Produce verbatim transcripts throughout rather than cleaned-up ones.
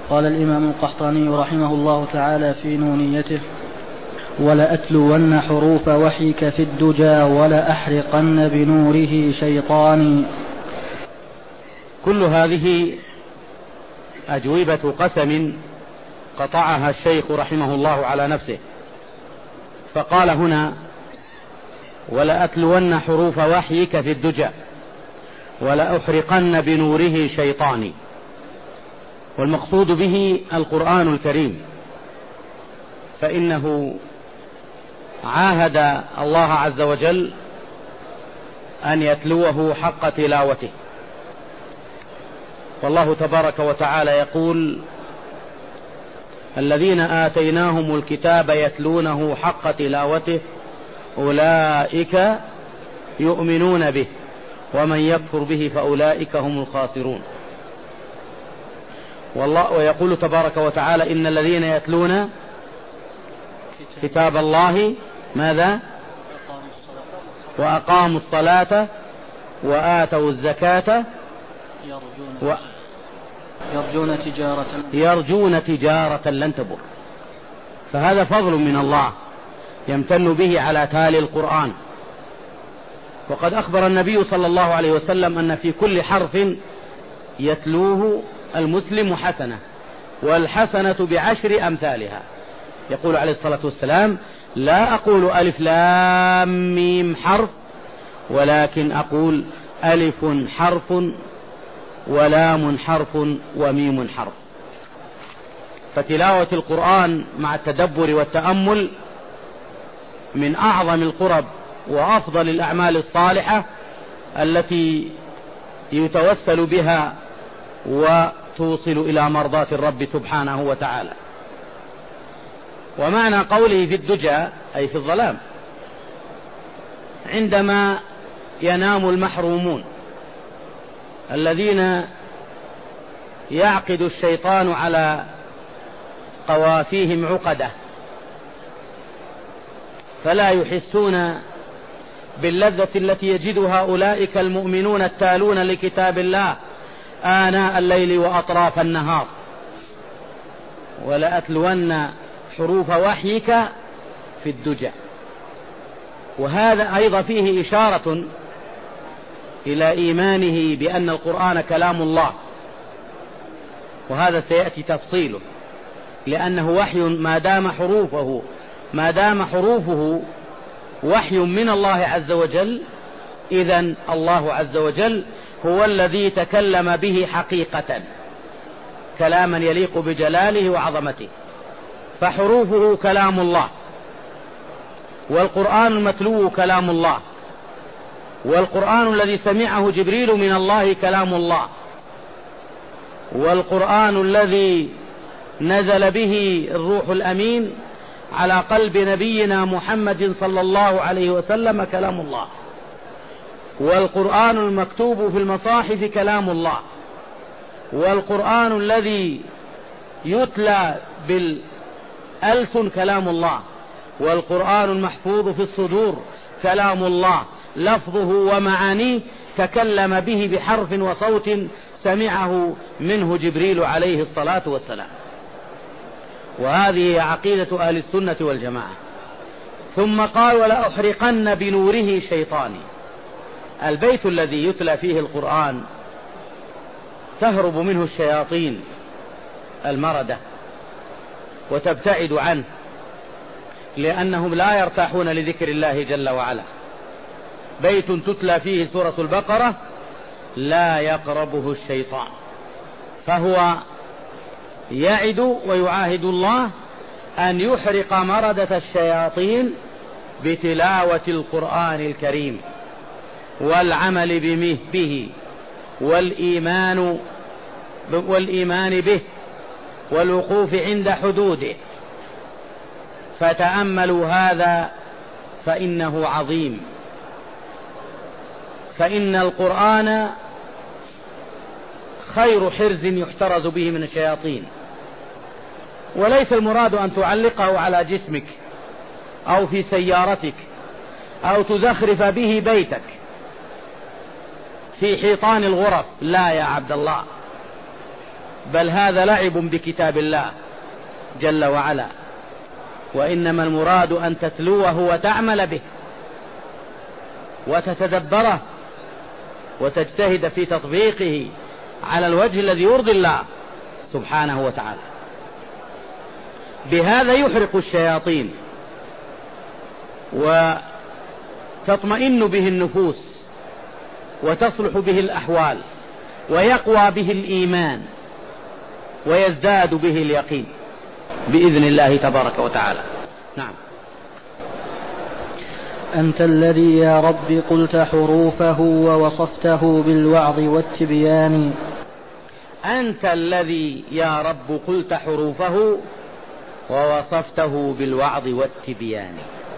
قال الإمام القحطاني رحمه الله تعالى في نونيته: ولأتلون حروف وحيك في الدجى ولأحرقن بنوره شيطاني. كل هذه أجوبة قسم قطعها الشيخ رحمه الله على نفسه، فقال هنا: ولأتلون حروف وحيك في الدجى ولأحرقن بنوره شيطاني. والمقصود به القرآن الكريم، فإنه عاهد الله عز وجل أن يتلوه حق تلاوته، والله تبارك وتعالى يقول: الذين آتيناهم الكتاب يتلونه حق تلاوته أولئك يؤمنون به ومن يكفر به فأولئك هم الخاسرون. والله ويقول تبارك وتعالى: إن الذين يتلون كتاب الله ماذا؟ وأقاموا الصلاة وآتوا الزكاة و... يرجون تجارة يرجون تجارة لن تبور. فهذا فضل من الله يمتن به على تالي القرآن. وقد أخبر النبي صلى الله عليه وسلم أن في كل حرف يتلوه المسلم حسنة، والحسنة بعشر أمثالها. يقول عليه الصلاة والسلام: لا أقول ألف لام ميم حرف، ولكن أقول ألف حرف ولام حرف وميم حرف. فتلاوة القرآن مع التدبر والتأمل من أعظم القرب وأفضل الأعمال الصالحة التي يتوسل بها وتوصل إلى مرضاة الرب سبحانه وتعالى. ومعنى قوله في الدجى أي في الظلام، عندما ينام المحرومون الذين يعقد الشيطان على قوافيهم عقدة فلا يحسون باللذة التي يجدها أولئك المؤمنون التالون لكتاب الله آناء الليل وأطراف النهار. ولأتلون حروف وحيك في الدجى. وهذا أيضا فيه إشارة إلى إيمانه بأن القرآن كلام الله، وهذا سيأتي تفصيله، لأنه وحي ما دام حروفه ما دام حروفه وحي من الله عز وجل، إذن الله عز وجل هو الذي تكلم به حقيقة كلاما يليق بجلاله وعظمته. فحروفه كلام الله، والقرآن المتلو كلام الله، والقرآن الذي سمعه جبريل من الله كلام الله، والقرآن الذي نزل به الروح الأمين على قلب نبينا محمد صلى الله عليه وسلم كلام الله، والقرآن المكتوب في المصاحف كلام الله، والقرآن الذي يتلى بالألسن كلام الله، والقرآن المحفوظ في الصدور كلام الله لفظه ومعانيه تكلم به بحرف وصوت سمعه منه جبريل عليه الصلاة والسلام. وهذه عقيدة أهل السنة والجماعة. ثم قال: ولأحرقن بنوره شيطاني. البيت الذي يتلى فيه القرآن تهرب منه الشياطين المردة وتبتعد عنه، لأنهم لا يرتاحون لذكر الله جل وعلا. بيت تتلى فيه سورة البقرة لا يقربه الشيطان، فهو يعد ويعاهد الله أن يحرق مردة الشياطين بتلاوة القرآن الكريم والعمل به والإيمان والإيمان به والوقوف عند حدوده. فتأملوا هذا فإنه عظيم. فإن القرآن خير حرز يحترز به من الشياطين، وليس المراد أن تعلقه على جسمك أو في سيارتك أو تزخرف به بيتك في حيطان الغرف، لا يا عبد الله. بل هذا لعب بكتاب الله جل وعلا، وإنما المراد أن تتلوه وتعمل به وتتدبره وتجتهد في تطبيقه على الوجه الذي يرضي الله سبحانه وتعالى. بهذا يحرق الشياطين وتطمئن به النفوس وتصلح به الأحوال ويقوى به الإيمان ويزداد به اليقين بإذن الله تبارك وتعالى. نعم. أنت الذي يا رب قلت حروفه ووصفته بالوعظ والتبيان. أنت الذي يا رب قلت حروفه ووصفته بالوعظ والتبيان.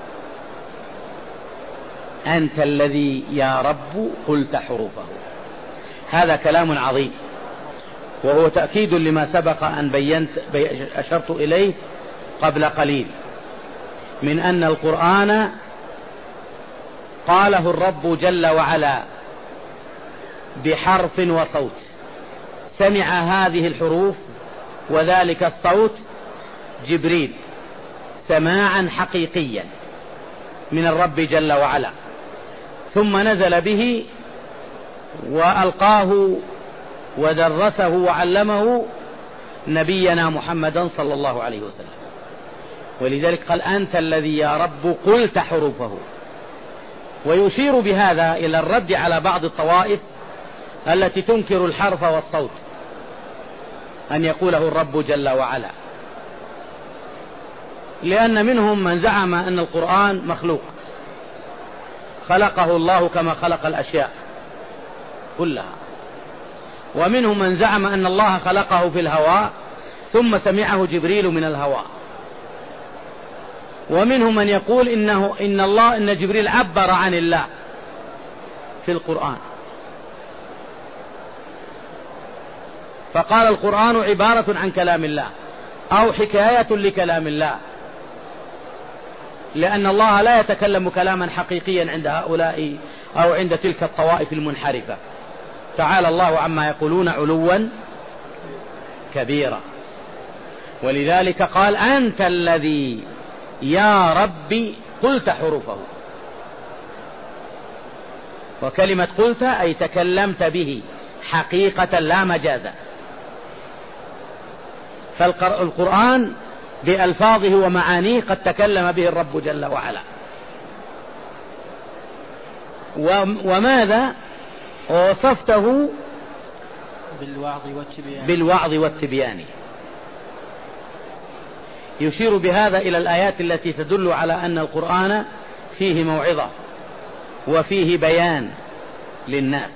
أنت الذي يا رب قلت حروفه، هذا كلام عظيم، وهو تأكيد لما سبق أن بينت أشرت إليه قبل قليل من أن القرآن قاله الرب جل وعلا بحرف وصوت، سمع هذه الحروف وذلك الصوت جبريل سماعا حقيقيا من الرب جل وعلا، ثم نزل به وألقاه ودرسه وعلمه نبينا محمدا صلى الله عليه وسلم. ولذلك قال أنت الذي يا رب قلت حروفه، ويشير بهذا إلى الرد على بعض الطوائف التي تنكر الحرف والصوت أن يقوله الرب جل وعلا، لأن منهم من زعم أن القرآن مخلوق خلقه الله كما خلق الأشياء كلها، ومنهم من زعم أن الله خلقه في الهواء ثم سمعه جبريل من الهواء، ومنهم من يقول إنه إن الله إن جبريل عبر عن الله في القرآن، فقال القرآن عبارة عن كلام الله أو حكاية لكلام الله، لأن الله لا يتكلم كلاما حقيقيا عند هؤلاء أو عند تلك الطوائف المنحرفة، تعالى الله عما يقولون علوا كبيرا. ولذلك قال أنت الذي يا ربي قلت حروفه، وكلمة قلت أي تكلمت به حقيقة لا مجازا، فالقرآن بألفاظه ومعانيه قد تكلم به الرب جل وعلا. وماذا وصفته بالوعظ والتبيان, بالوعظ والتبيان. يشير بهذا إلى الآيات التي تدل على أن القرآن فيه موعظة وفيه بيان للناس.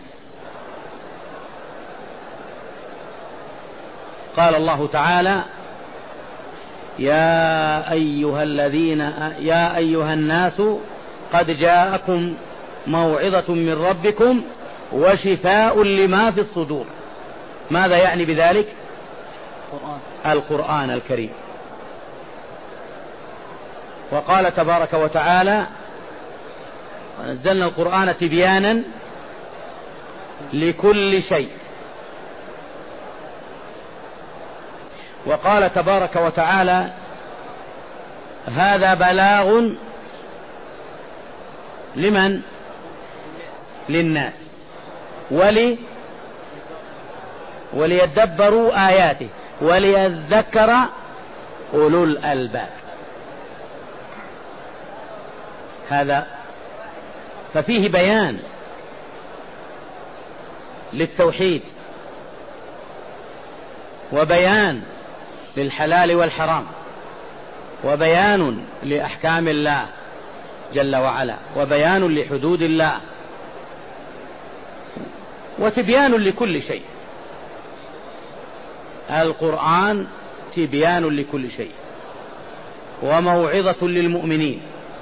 قال الله تعالى يا أيها الذين يا أيها الناس قد جاءكم موعظة من ربكم وشفاء لما في الصدور. ماذا يعني بذلك؟ القرآن, القرآن الكريم. وقال تبارك وتعالى ونزلنا القرآن تبيانا لكل شيء. وقال تبارك وتعالى هذا بلاغ لمن؟ للناس ولي وليدبروا آياته وليذكر أولو الألباب. هذا ففيه بيان للتوحيد وبيان للحلال والحرام وبيان لأحكام الله جل وعلا وبيان لحدود الله وتبيان لكل شيء. القرآن تبيان لكل شيء وموعظة للمؤمنين.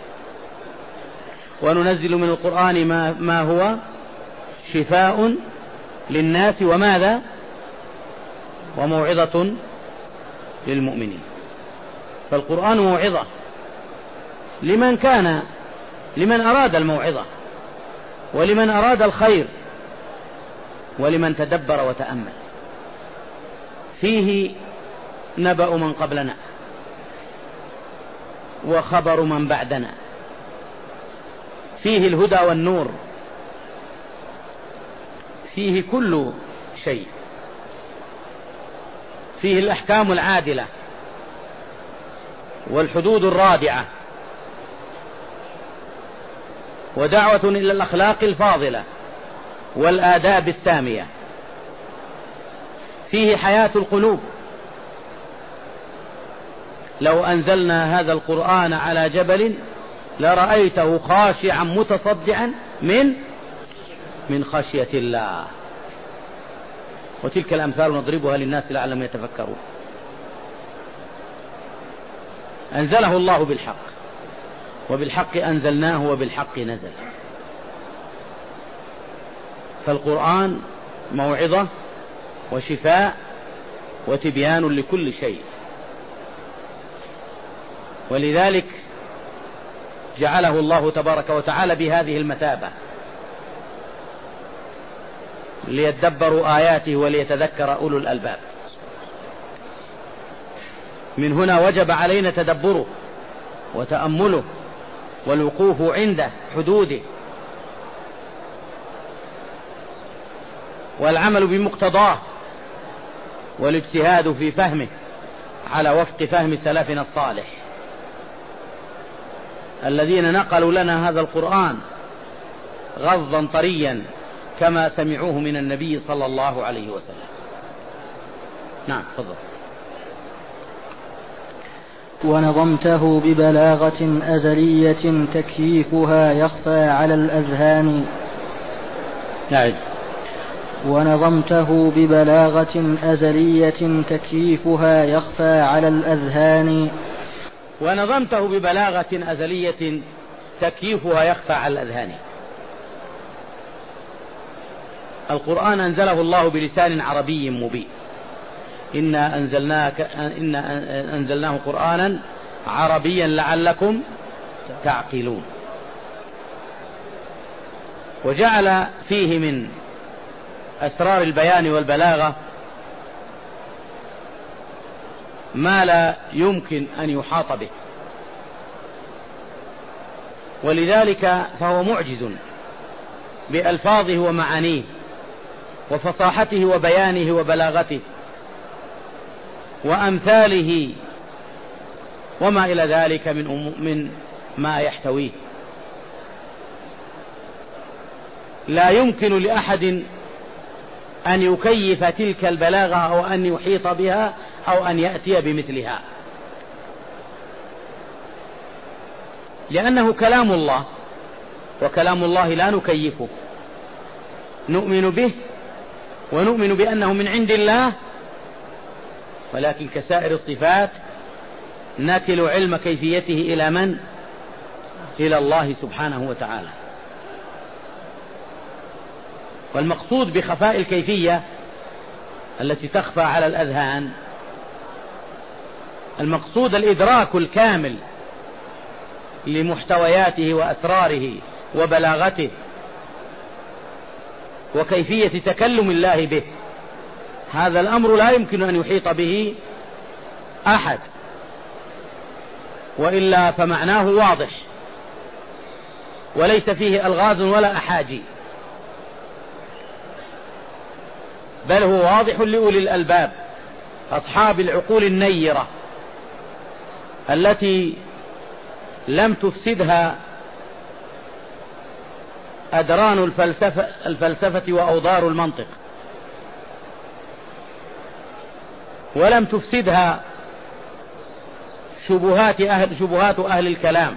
وننزل من القرآن ما, ما هو شفاء للناس وماذا وموعظة للمؤمنين. فالقرآن موعظة لمن كان لمن أراد الموعظة ولمن أراد الخير ولمن تدبر وتأمل. فيه نبأ من قبلنا وخبر من بعدنا، فيه الهدى والنور، فيه كل شيء، فيه الأحكام العادلة والحدود الرادعة ودعوة إلى الأخلاق الفاضلة والآداب السامية، فيه حياة القلوب. لو أنزلنا هذا القرآن على جبل لرأيته خاشعا متصدعا من من خشية الله. وتلك الأمثال نضربها للناس لعلهم يتفكرون. أنزله الله بالحق، وبالحق أنزلناه، وبالحق نزل. فالقرآن موعظة وشفاء وتبيان لكل شيء، ولذلك جعله الله تبارك وتعالى بهذه المثابة ليتدبروا آياته وليتذكر أولو الألباب. من هنا وجب علينا تدبره وتأمله والوقوف عند حدوده والعمل بمقتضاه والاجتهاد في فهمه على وفق فهم سلفنا الصالح الذين نقلوا لنا هذا القرآن غضا طريا كما سمعوه من النبي صلى الله عليه وسلم. نعم تفضل. ونظمته ببلاغة أزلية تكييفها يخفى على الأذهان. نعم. ونظمته ببلاغة أزلية تكييفها يخفى على الأذهان. ونظمته ببلاغة أزلية تكييفها يخفى على الأذهان. القرآن أنزله الله بلسان عربي مبين. إنا أنزلناك إنا أنزلناه قرآنا عربيا لعلكم تعقلون. وجعل فيه من أسرار البيان والبلاغة ما لا يمكن أن يحاط به، ولذلك فهو معجز بألفاظه ومعانيه وفصاحته وبيانه وبلاغته وأمثاله وما إلى ذلك من من ما يحتويه. لا يمكن لأحد أن يكيف تلك البلاغة أو أن يحيط بها أو أن يأتي بمثلها، لأنه كلام الله، وكلام الله لا نكيفه، نؤمن به ونؤمن بأنه من عند الله، ولكن كسائر الصفات نكل علم كيفيته إلى من؟ إلى الله سبحانه وتعالى. والمقصود بخفاء الكيفية التي تخفى على الأذهان، المقصود الإدراك الكامل لمحتوياته وأسراره وبلاغته وكيفية تكلم الله به. هذا الأمر لا يمكن أن يحيط به أحد، وإلا فمعناه واضح وليس فيه ألغاز ولا أحاجي، بل هو واضح لأولي الألباب أصحاب العقول النيرة التي لم تفسدها أدران الفلسفة, الفلسفة وأوضار المنطق، ولم تفسدها شبهات أهل, شبهات أهل الكلام،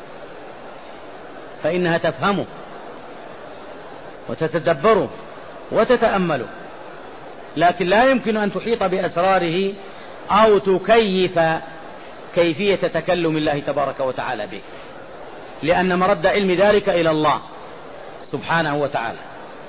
فإنها تفهمه وتتدبره وتتأمله، لكن لا يمكن أن تحيط بأسراره أو تكيف كيفية تكلم الله تبارك وتعالى به، لأن مرد علم ذلك إلى الله سبحانه وتعالى.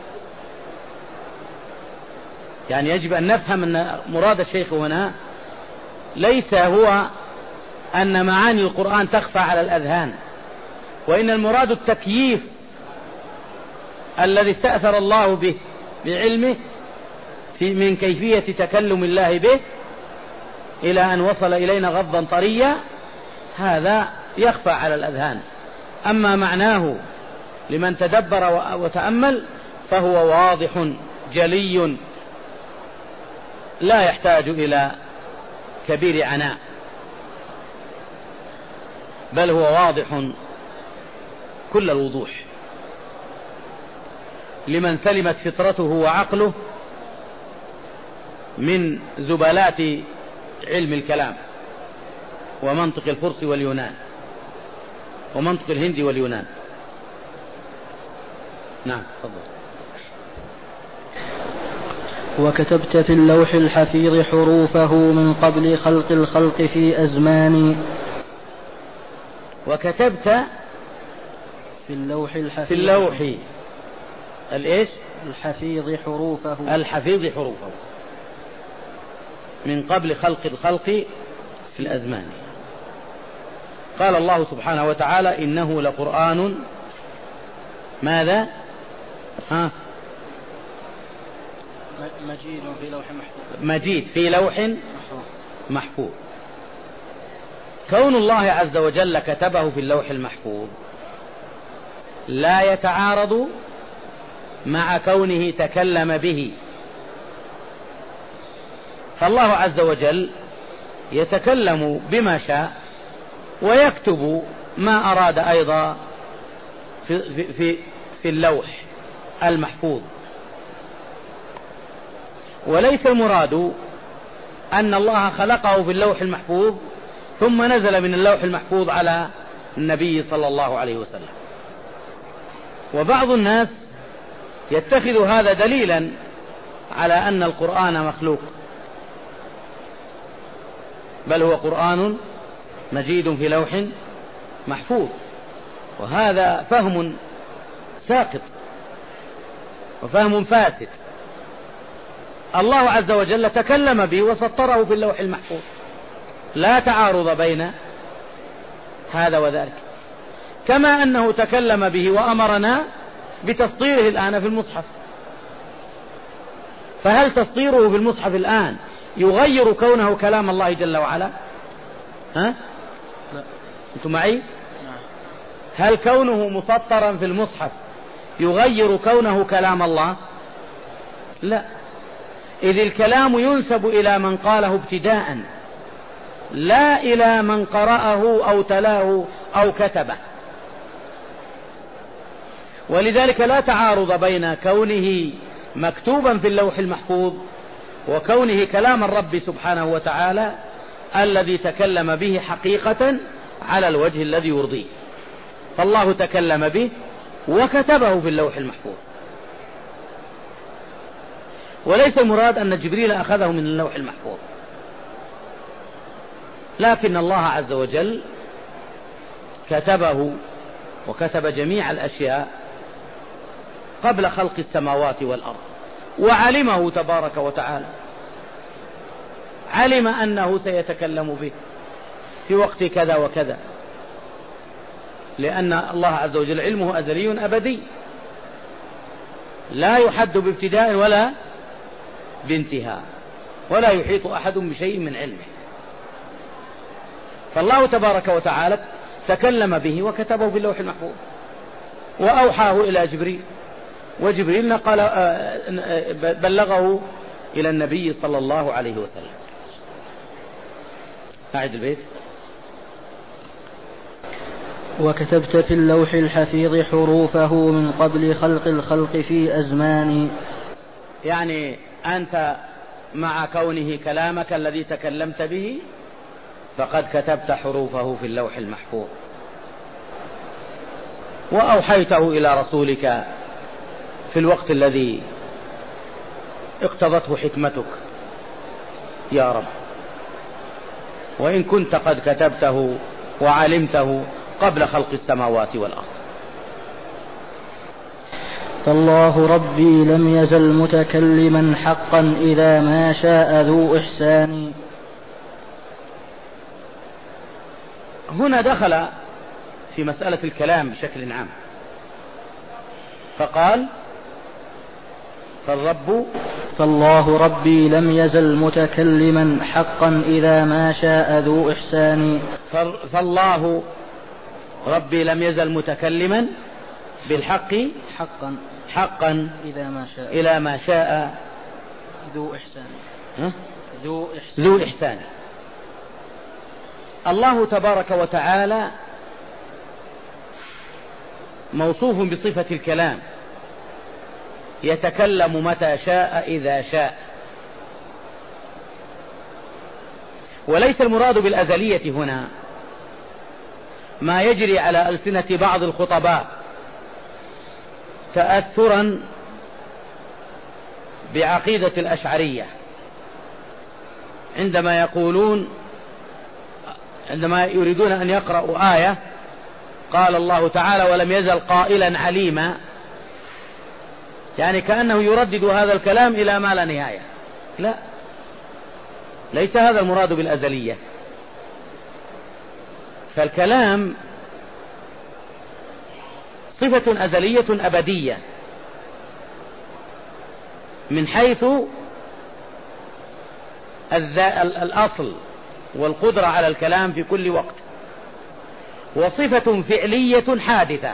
يعني يجب أن نفهم أن مراد الشيخ هنا ليس هو أن معاني القرآن تخفى على الأذهان، وإن المراد التكييف الذي استأثر الله به بعلمه في من كيفية تكلم الله به إلى أن وصل إلينا غضا طريا، هذا يخفى على الأذهان. أما معناه لمن تدبر وتأمل فهو واضح جلي لا يحتاج إلى كبير عناء، بل هو واضح كل الوضوح لمن سلمت فطرته وعقله من زبالات علم الكلام ومنطق الفرس واليونان ومنطق الهند واليونان. نعم تفضل. وكتبت في اللوح الحفيظ حروفه من قبل خلق الخلق في أزمان. وكتبت في اللوح الحفيظ في اللوح الإيش الحفيظ حروفه الحفيظ حروفه من قبل خلق الخلق في الأزمان. قال الله سبحانه وتعالى إنه لقرآن ماذا ها مجيد في لوح محفوظ مجيد في لوح محفوظ. كون الله عز وجل كتبه في اللوح المحفوظ لا يتعارض مع كونه تكلم به، فالله عز وجل يتكلم بما شاء ويكتب ما أراد أيضا في, في, في اللوح المحفوظ. وليس المراد أن الله خلقه في اللوح المحفوظ ثم نزل من اللوح المحفوظ على النبي صلى الله عليه وسلم. وبعض الناس يتخذ هذا دليلا على أن القرآن مخلوق، بل هو قرآن مجيد في لوح محفوظ، وهذا فهم ساقط وفهم فاسد. الله عز وجل تكلم به وسطره في اللوح المحفوظ، لا تعارض بين هذا وذلك، كما أنه تكلم به وأمرنا بتسطيره الآن في المصحف. فهل تسطيره في المصحف الآن يغير كونه كلام الله جل وعلا؟ ها؟ لا. أنتم معي؟ هل كونه مسطرا في المصحف يغير كونه كلام الله؟ لا، إذ الكلام ينسب إلى من قاله ابتداء لا إلى من قرأه أو تلاه أو كتبه. ولذلك لا تعارض بين كونه مكتوبا في اللوح المحفوظ وكونه كلام الرب سبحانه وتعالى الذي تكلم به حقيقة على الوجه الذي يرضيه. فالله تكلم به وكتبه في اللوح المحفوظ، وليس المراد أن جبريل أخذه من اللوح المحفوظ، لكن الله عز وجل كتبه وكتب جميع الأشياء قبل خلق السماوات والأرض، وعلمه تبارك وتعالى، علم أنه سيتكلم به في وقت كذا وكذا، لأن الله عز وجل علمه أزلي أبدي لا يحد بابتداء ولا بانتهاء، ولا يحيط أحد بشيء من علمه. فالله تبارك وتعالى تكلم به وكتبه في اللوح المحفوظ وأوحاه إلى جبريل، وجبريل نقل بلغه إلى النبي صلى الله عليه وسلم. أعد البيت. وكتبت في اللوح الحفيظ حروفه من قبل خلق الخلق في أزمان. يعني أنت مع كونه كلامك الذي تكلمت به فقد كتبت حروفه في اللوح المحفوظ وأوحيته إلى رسولك في الوقت الذي اقتضته حكمتك يا رب، وإن كنت قد كتبته وعلمته قبل خلق السماوات والأرض. فالله ربي لم يزل متكلما حقا إذا ما شاء ذو إحسان. هنا دخل في مسألة الكلام بشكل عام، فقال فالرب فالله ربي لم يزل متكلما حقا إذا ما شاء ذو إحسان. فالله ربي لم يزل متكلما بالحق حقا حقا إذا ما شاء إلى ما شاء ذو إحسان. ها؟ ذو إحسان. ذو إحسان. الله تبارك وتعالى موصوف بصفة الكلام، يتكلم متى شاء إذا شاء، وليس المراد بالأزلية هنا ما يجري على ألسنة بعض الخطباء تأثرا بعقيدة الأشعرية عندما يقولون عندما يريدون أن يقرأوا آية قال الله تعالى ولم يزل قائلا عليما، يعني كأنه يردد هذا الكلام إلى ما لا نهاية. لا، ليس هذا المراد بالأزلية. فالكلام صفة أزلية أبدية من حيث الأصل والقدرة على الكلام في كل وقت، وصفة فعلية حادثة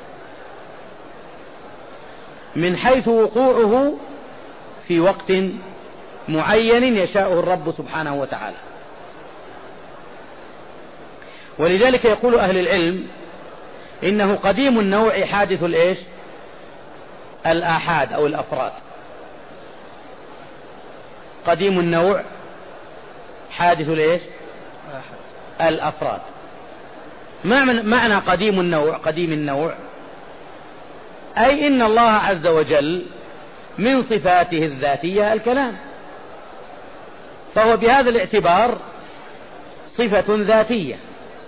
من حيث وقوعه في وقت معين يشاءه الرب سبحانه وتعالى. ولذلك يقول أهل العلم إنه قديم النوع حادث الإيش؟ الآحاد أو الأفراد. قديم النوع حادث الإيش؟ الأفراد. معنى قديم النوع قديم النوع أي إن الله عز وجل من صفاته الذاتية الكلام، فهو بهذا الاعتبار صفة ذاتية،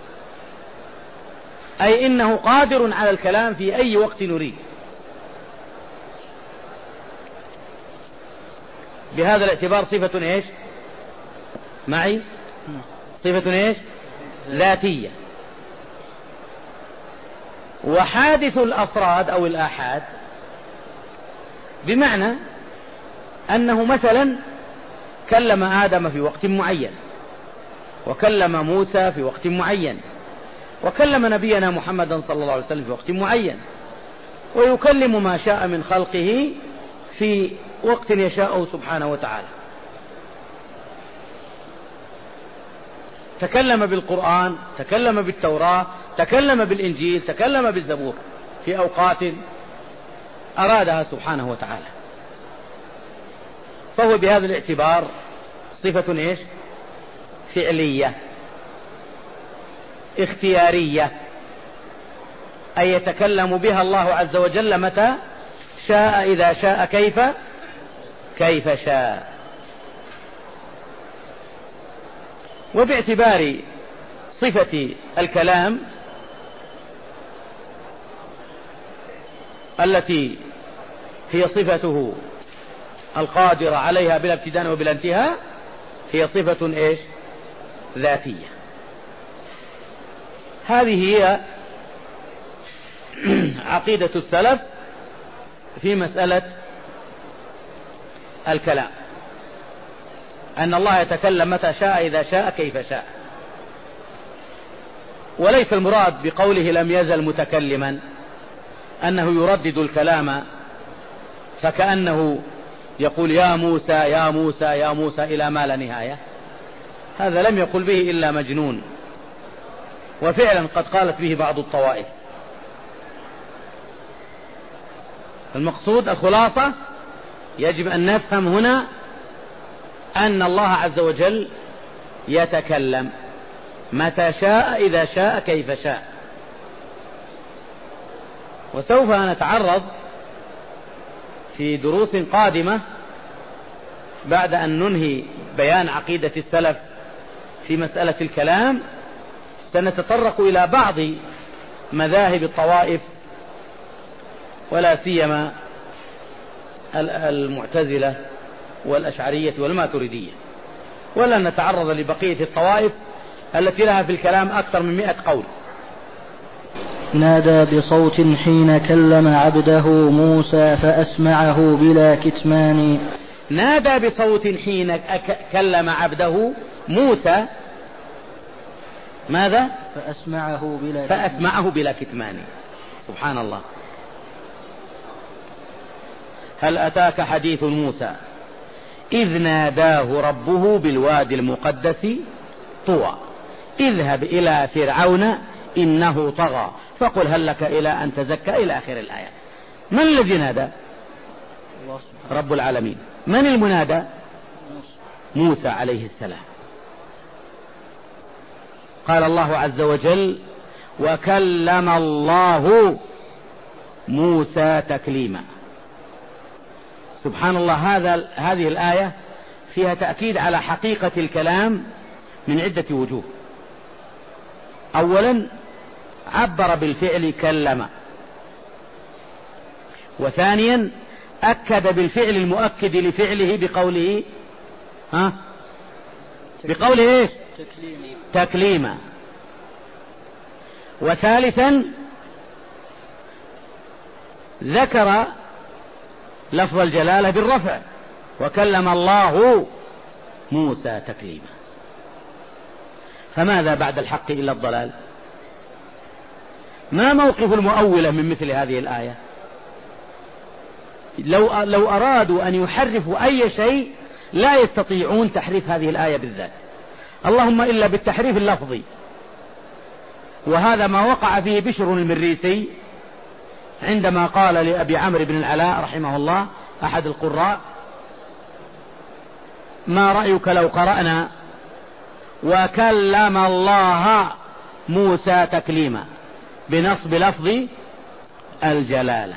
أي إنه قادر على الكلام في أي وقت نريد. بهذا الاعتبار صفة إيش معي؟ صفة إيش؟ ذاتية. وحادث الأفراد أو الآحاد بمعنى أنه مثلا كلم آدم في وقت معين، وكلم موسى في وقت معين، وكلم نبينا محمدا صلى الله عليه وسلم في وقت معين، ويكلم ما شاء من خلقه في وقت يشاءه سبحانه وتعالى. تكلم بالقرآن، تكلم بالتوراة، تكلم بالإنجيل، تكلم بالزبور في أوقات أرادها سبحانه وتعالى. فهو بهذا الاعتبار صفة إيش؟ فعلية اختيارية، أي يتكلم بها الله عز وجل متى شاء إذا شاء كيف كيف شاء. وباعتبار صفة الكلام التي هي صفته القادرة عليها بلا ابتداء وبلا انتهاء، هي صفة إيش؟ ذاتية. هذه هي عقيدة السلف في مسألة الكلام، أن الله يتكلم متى شاء إذا شاء كيف شاء. وليس المراد بقوله لم يزل متكلما أنه يردد الكلام فكأنه يقول يا موسى يا موسى يا موسى إلى ما لا نهاية. هذا لم يقل به إلا مجنون، وفعلا قد قالت به بعض الطوائف. المقصود الخلاصة يجب أن نفهم هنا أن الله عز وجل يتكلم متى شاء إذا شاء كيف شاء. وسوف نتعرض في دروس قادمة بعد أن ننهي بيان عقيدة السلف في مسألة الكلام، سنتطرق إلى بعض مذاهب الطوائف ولا سيما المعتزلة والأشعرية والماتريدية، ولا نتعرض لبقية الطوائف التي لها في الكلام أكثر من مئة قول. نادى بصوت حين كلم عبده موسى فأسمعه بلا كتمان. نادى بصوت حين كلم عبده موسى ماذا؟ فأسمعه بلا فأسمعه بلا كتمان. سبحان الله. هل أتاك حديث موسى إذ ناداه ربه بالوادي المقدس طوى اذهب إلى فرعون إنه طغى فقل هل لك إلى أن تزكى إلى آخر الآية. من الذي نادى؟ رب العالمين. من المنادى؟ موسى عليه السلام. قال الله عز وجل وكلم الله موسى تكليما. سبحان الله. هذا هذه الآية فيها تأكيد على حقيقة الكلام من عدة وجوه. أولا عبر بالفعل كلم، وثانيا أكد بالفعل المؤكد لفعله بقوله ها بقوله إيش؟ تكليما. وثالثا ذكر لفظ الجلالة بالرفع وكلم الله موسى تكليما. فماذا بعد الحق إلا الضلال؟ ما موقف المؤولة من مثل هذه الآية؟ لو, لو أرادوا أن يحرفوا أي شيء لا يستطيعون تحريف هذه الآية بالذات، اللهم إلا بالتحريف اللفظي، وهذا ما وقع فيه بشر المريسي عندما قال لأبي عمرو بن العلاء رحمه الله أحد القراء ما رأيك لو قرأنا وكلم الله موسى تكليما بنصب لفظ الجلالة؟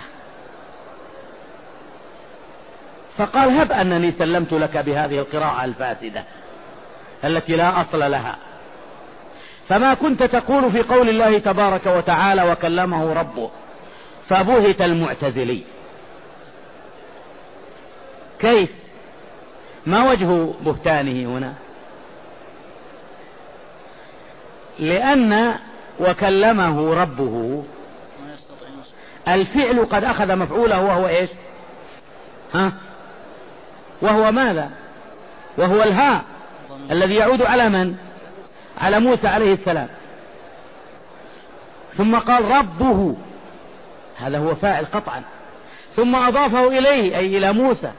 فقال هب أنني سلمت لك بهذه القراءة الفاسدة التي لا أصل لها، فما كنت تقول في قول الله تبارك وتعالى وكلمه ربه. فبهت المعتزلي. كيف؟ ما وجه بهتانه هنا؟ لأن وكلمه ربه الفعل قد أخذ مفعوله وهو إيش؟ ها؟ وهو ماذا؟ وهو الهاء الذي يعود على من؟ على موسى عليه السلام. ثم قال ربه، هذا هو فاعل قطعا، ثم أضافه إليه أي إلى موسى.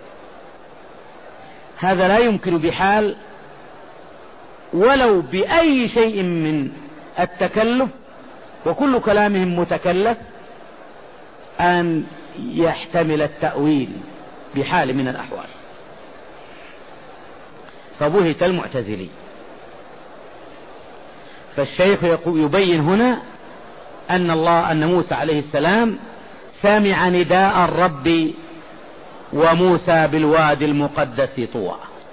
هذا لا يمكن بحال ولو بأي شيء من التكلف، وكل كلامهم متكلف، أن يحتمل التأويل بحال من الأحوال. فبهت المعتزلي. فالشيخ يبين هنا أن الله أن موسى عليه السلام سمع نداء الرب وموسى بالوادي المقدس طوى،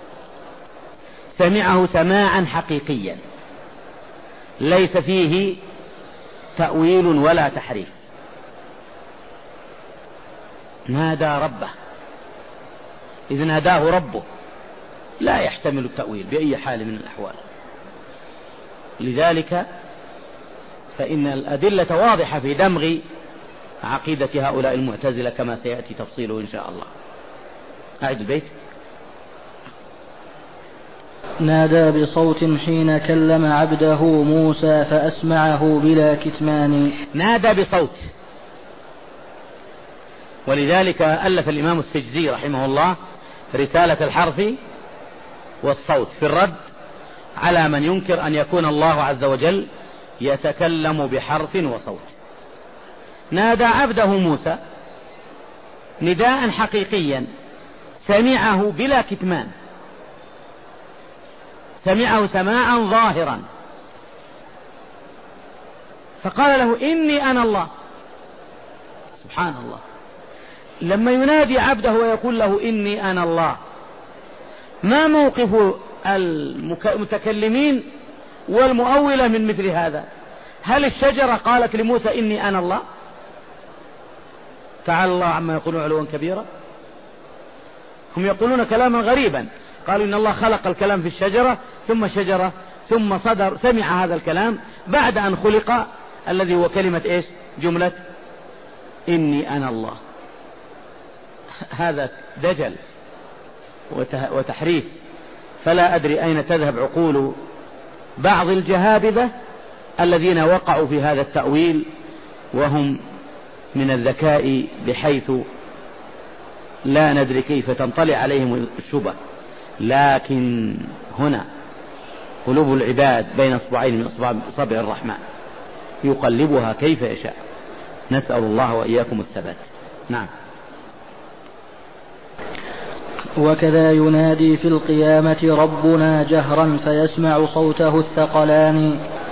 سمعه سماعا حقيقيا ليس فيه تأويل ولا تحريف. نادى ربه، إذ ناداه ربه لا يحتمل التأويل بأي حال من الأحوال. لذلك فإن الأدلة واضحة في دمغ عقيدة هؤلاء المعتزلة كما سيأتي تفصيله إن شاء الله. أعد البيت. نادى بصوت حين كلم عبده موسى فأسمعه بلا كتمان. نادى بصوت، ولذلك ألف الإمام السجزي رحمه الله رسالة الحرف والصوت في الرد على من ينكر أن يكون الله عز وجل يتكلم بحرف وصوت. نادى عبده موسى نداء حقيقيا سمعه بلا كتمان، سمعه سماعا ظاهرا، فقال له إني أنا الله. سبحان الله. لما ينادي عبده ويقول له إني أنا الله، ما موقف المتكلمين والمؤولة من مثل هذا؟ هل الشجرة قالت لموسى إني أنا الله؟ تعالى الله عما يقولون علوا كبيرا. هم يقولون كلاما غريبا، قالوا إن الله خلق الكلام في الشجرة ثم شجرة ثم صدر سمع هذا الكلام بعد أن خلق الذي هو كلمة إيش؟ جملة إني أنا الله. هذا دجل وتحريف، فلا أدري أين تذهب عقول بعض الجهابذة الذين وقعوا في هذا التأويل، وهم من الذكاء بحيث لا ندري كيف تنطلع عليهم الشبه. لكن هنا قلوب العباد بين اصبعين من اصابع الرحمن يقلبها كيف يشاء. نسأل الله وإياكم الثبات. نعم. وكذا ينادي في القيامة ربنا جهرا فيسمع صوته الثقلان